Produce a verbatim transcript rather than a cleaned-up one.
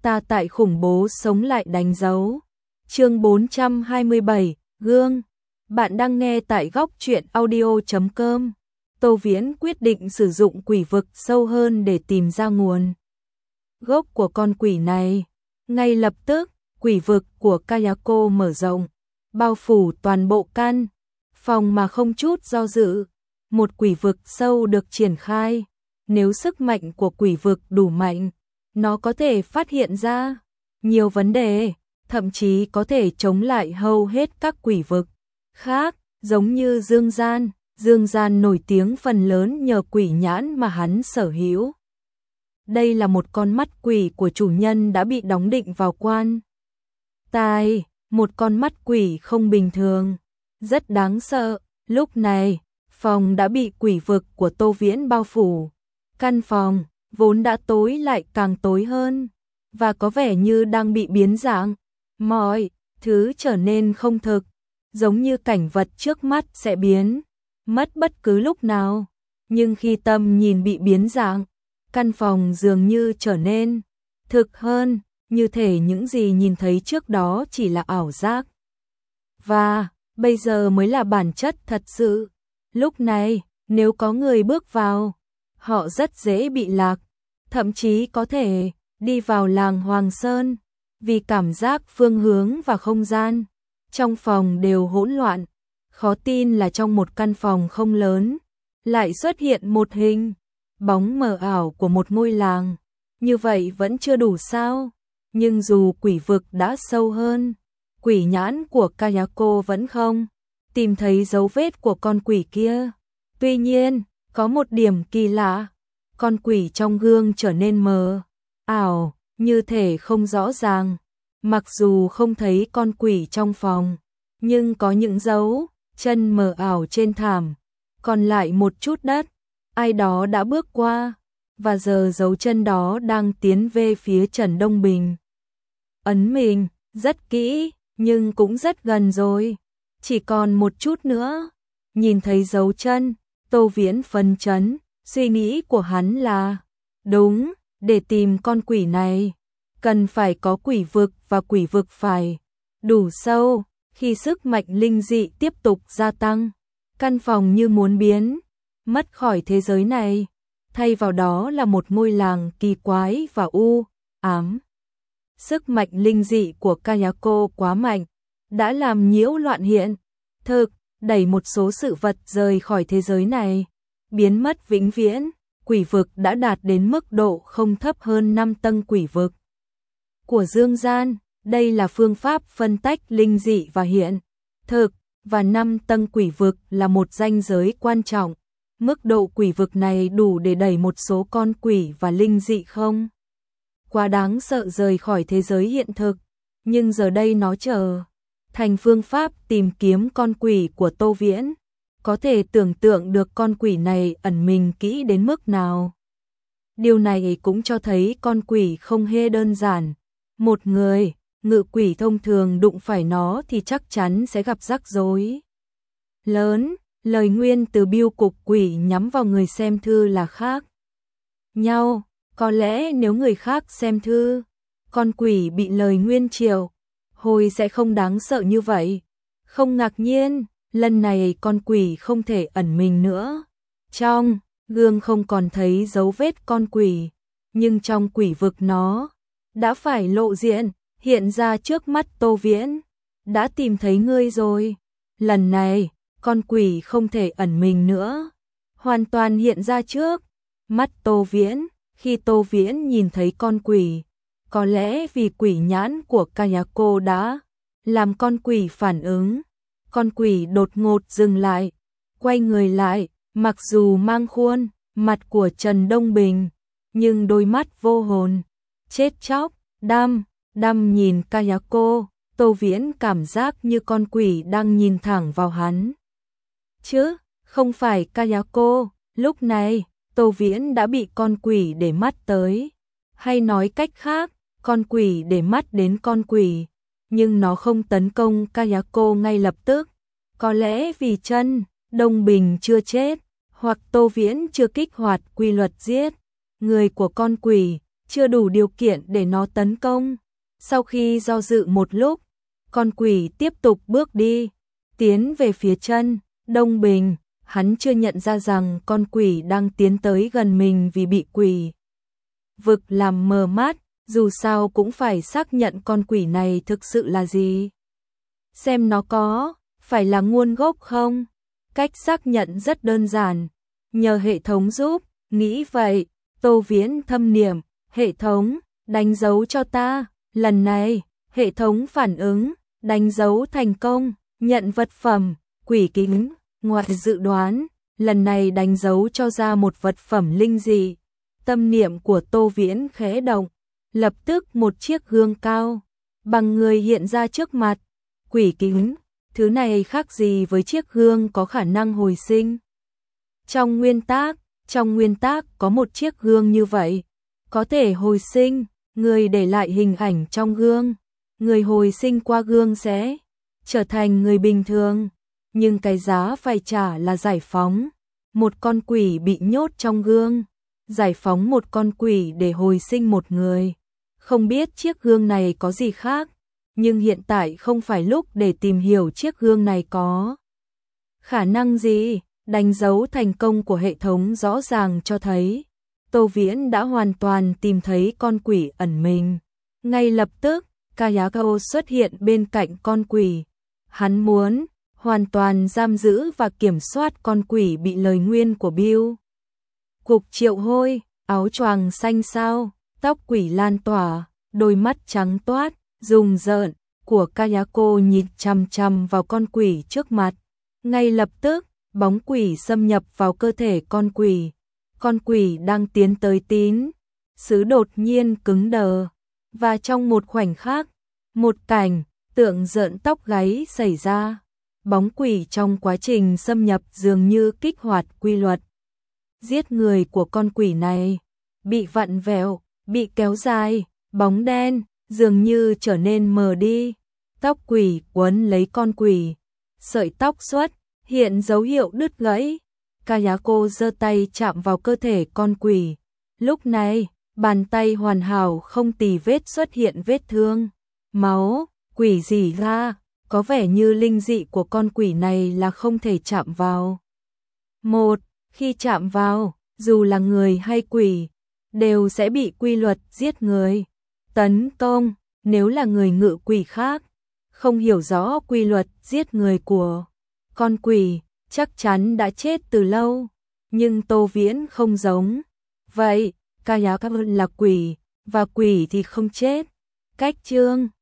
Ta tại khủng bố sống lại đánh dấu. Chương bốn trăm hai mươi bảy, gương. Bạn đang nghe tại góc truyện audio chấm com. Tô Viễn quyết định sử dụng quỷ vực sâu hơn để tìm ra nguồn gốc của con quỷ này. Ngay lập tức, quỷ vực của Kayako mở rộng, bao phủ toàn bộ căn phòng mà không chút do dự. Một quỷ vực sâu được triển khai. Nếu sức mạnh của quỷ vực đủ mạnh, nó có thể phát hiện ra nhiều vấn đề, thậm chí có thể chống lại hầu hết các quỷ vực khác, giống như Dương Gian. Dương Gian nổi tiếng phần lớn nhờ quỷ nhãn mà hắn sở hữu. Đây là một con mắt quỷ của chủ nhân đã bị đóng định vào quan tài, một con mắt quỷ không bình thường, rất đáng sợ. Lúc này, phòng đã bị quỷ vực của Tô Viễn bao phủ. Căn phòng vốn đã tối lại càng tối hơn, và có vẻ như đang bị biến dạng. Mọi thứ trở nên không thực, giống như cảnh vật trước mắt sẽ biến mất bất cứ lúc nào. Nhưng khi tầm nhìn bị biến dạng, căn phòng dường như trở nên thực hơn, như thể những gì nhìn thấy trước đó chỉ là ảo giác. Và bây giờ mới là bản chất thật sự. Lúc này, nếu có người bước vào, họ rất dễ bị lạc, thậm chí có thể đi vào làng Hoàng Sơn, vì cảm giác phương hướng và không gian trong phòng đều hỗn loạn. Khó tin là trong một căn phòng không lớn, lại xuất hiện một hình bóng mờ ảo của một ngôi làng. Như vậy vẫn chưa đủ sao? Nhưng dù quỷ vực đã sâu hơn, quỷ nhãn của Kayako vẫn không tìm thấy dấu vết của con quỷ kia. Tuy nhiên, có một điểm kỳ lạ, con quỷ trong gương trở nên mờ ảo, như thể không rõ ràng. Mặc dù không thấy con quỷ trong phòng, nhưng có những dấu chân mờ ảo trên thảm, còn lại một chút đất. Ai đó đã bước qua, và giờ dấu chân đó đang tiến về phía Trần Đông Bình. Ấn mình rất kỹ, nhưng cũng rất gần rồi. Chỉ còn một chút nữa. Nhìn thấy dấu chân, Tô Viễn phấn chấn. Suy nghĩ của hắn là đúng, để tìm con quỷ này, cần phải có quỷ vực, và quỷ vực phải đủ sâu. Khi sức mạnh linh dị tiếp tục gia tăng, căn phòng như muốn biến mất khỏi thế giới này, thay vào đó là một ngôi làng kỳ quái và u ám. Sức mạnh linh dị của Kayako quá mạnh, đã làm nhiễu loạn hiện thực, đẩy một số sự vật rời khỏi thế giới này, biến mất vĩnh viễn. Quỷ vực đã đạt đến mức độ không thấp hơn năm tầng quỷ vực của Dương Gian. Đây là phương pháp phân tách linh dị và hiện thực, và năm tầng quỷ vực là một ranh giới quan trọng. Mức độ quỷ vực này đủ để đẩy một số con quỷ và linh dị không quá đáng sợ rời khỏi thế giới hiện thực. Nhưng giờ đây nó trở thành phương pháp tìm kiếm con quỷ của Tô Viễn. Có thể tưởng tượng được con quỷ này ẩn mình kỹ đến mức nào. Điều này cũng cho thấy con quỷ không hề đơn giản. Một người ngự quỷ thông thường đụng phải nó thì chắc chắn sẽ gặp rắc rối lớn. Lời nguyên từ biêu cục quỷ nhắm vào người xem thư là khác nhau. Có lẽ nếu người khác xem thư, con quỷ bị lời nguyên triệu hồi sẽ không đáng sợ như vậy. Không ngạc nhiên, lần này con quỷ không thể ẩn mình nữa. Trong gương không còn thấy dấu vết con quỷ, nhưng trong quỷ vực nó đã phải lộ diện, hiện ra trước mắt Tô Viễn. Đã tìm thấy ngươi rồi. Lần này, con quỷ không thể ẩn mình nữa, hoàn toàn hiện ra trước mắt Tô Viễn. Khi Tô Viễn nhìn thấy con quỷ, có lẽ vì quỷ nhãn của Kayako đã làm con quỷ phản ứng. Con quỷ đột ngột dừng lại, quay người lại, mặc dù mang khuôn mặt của Trần Đông Bình, nhưng đôi mắt vô hồn, chết chóc, đăm đăm nhìn Kayako. Tô Viễn cảm giác như con quỷ đang nhìn thẳng vào hắn, chứ không phải Kayako. Lúc này, Tô Viễn đã bị con quỷ để mắt tới. Hay nói cách khác, con quỷ để mắt đến con quỷ, nhưng nó không tấn công Kayako ngay lập tức. Có lẽ vì Trần Đông Bình chưa chết, hoặc Tô Viễn chưa kích hoạt quy luật giết người của con quỷ. chưa đủ điều kiện để nó tấn công. Sau khi do dự một lúc, con quỷ tiếp tục bước đi, tiến về phía chân Đông Bình. Hắn chưa nhận ra rằng con quỷ đang tiến tới gần mình vì bị quỷ vực làm mờ mắt, dù sao cũng phải xác nhận con quỷ này thực sự là gì. Xem nó có phải là nguồn gốc không? Cách xác nhận rất đơn giản, nhờ hệ thống giúp. Nghĩ vậy, Tô Viễn thâm niệm, hệ thống, đánh dấu cho ta. Lần này, hệ thống phản ứng, đánh dấu thành công, nhận vật phẩm, quỷ kính. Ngoài dự đoán, lần này đánh dấu cho ra một vật phẩm linh dị. Tâm niệm của Tô Viễn khẽ động, lập tức một chiếc gương cao bằng người hiện ra trước mặt. Quỷ kính, thứ này khác gì với chiếc gương có khả năng hồi sinh? Trong nguyên tắc, trong nguyên tắc có một chiếc gương như vậy, có thể hồi sinh. Người để lại hình ảnh trong gương, người hồi sinh qua gương sẽ trở thành người bình thường. Nhưng cái giá phải trả là giải phóng một con quỷ bị nhốt trong gương, giải phóng một con quỷ để hồi sinh một người. Không biết chiếc gương này có gì khác, nhưng hiện tại không phải lúc để tìm hiểu chiếc gương này có khả năng gì. Đánh dấu thành công của hệ thống rõ ràng cho thấy Tô Viễn đã hoàn toàn tìm thấy con quỷ ẩn mình. Ngay lập tức, Kayako xuất hiện bên cạnh con quỷ. Hắn muốn hoàn toàn giam giữ và kiểm soát con quỷ bị lời nguyên của Bill. Cục Triệu Hôi, áo choàng xanh sao, tóc quỷ lan tỏa, đôi mắt trắng toát, rùng rợn của Kayako nhìn chằm chằm vào con quỷ trước mặt. Ngay lập tức, bóng quỷ xâm nhập vào cơ thể con quỷ. Con quỷ đang tiến tới tín sứ đột nhiên cứng đờ. Và trong một khoảnh khắc, một cảnh tượng rợn tóc gáy xảy ra. Bóng quỷ trong quá trình xâm nhập dường như kích hoạt quy luật giết người của con quỷ này, bị vặn vẹo, bị kéo dài. Bóng đen dường như trở nên mờ đi. Tóc quỷ quấn lấy con quỷ, sợi tóc xuất hiện dấu hiệu đứt gãy. Kayako giơ tay chạm vào cơ thể con quỷ. Lúc này, bàn tay hoàn hảo không tì vết xuất hiện vết thương, máu, quỷ rỉ ra. Có vẻ như linh dị của con quỷ này là không thể chạm vào. Một, khi chạm vào, dù là người hay quỷ, đều sẽ bị quy luật giết người tấn công. Nếu là người ngự quỷ khác, không hiểu rõ quy luật giết người của con quỷ, chắc chắn đã chết từ lâu. Nhưng Tô Viễn không giống vậy, Kayako là quỷ, và quỷ thì không chết. Cách chương